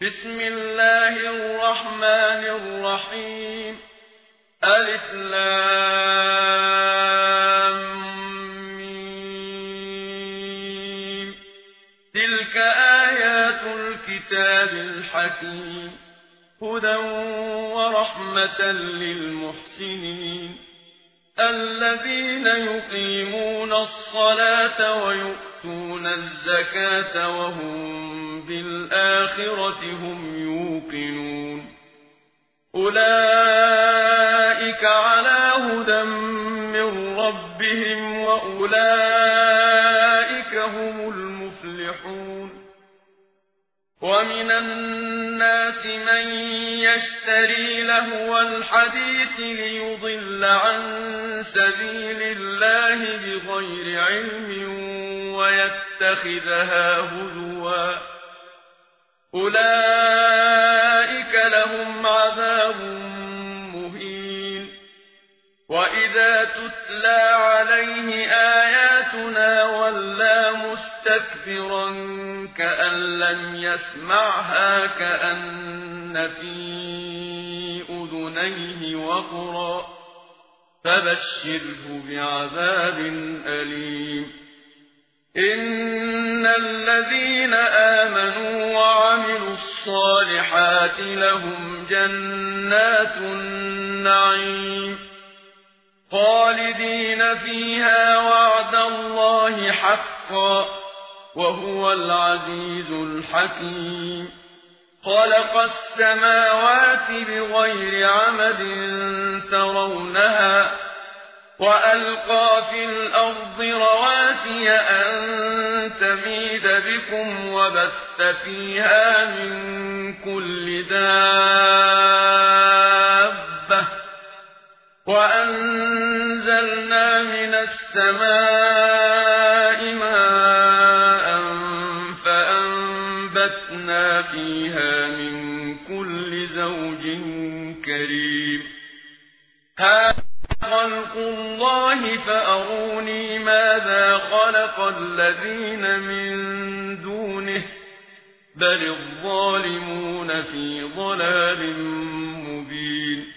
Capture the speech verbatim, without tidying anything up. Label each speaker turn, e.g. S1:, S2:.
S1: بسم الله الرحمن الرحيم. ألف لام ميم. تلك آيات الكتاب الحكيم، هدى ورحمة للمحسنين الذين يقيمون الصلاة ويؤتون الزكاة وهم بالآخرة هم يوقنون. أولئك على هدى من ربهم وأولئك هم المفلحون. ومن الناس من يشتري لهو الحديث ليضل عن سبيل الله بغير علم ويتخذها هزوا، أولئك لهم عذاب مهين. وإذا تتلى عليه آياتنا ولى مستكبرا كأن لم يسمعها كأن في أذنيه وقرا، فبشره بعذاب أليم. إن الذين آمنوا وعملوا الصالحات لهم جنات النعيم خالدين فيها وعد الله حقا، وهو العزيز الحكيم. خلق السماوات بغير عمد ترونها وألقى في الأرض رواسي أن تميد بكم وبث فيها من كل دابة، وأنزلنا من السماء ماء فأنبتنا فيها من كل زوج كريم. هذا خلق الله فأروني ماذا خلق الذين من دونه، بل الظالمون في ضلال مبين.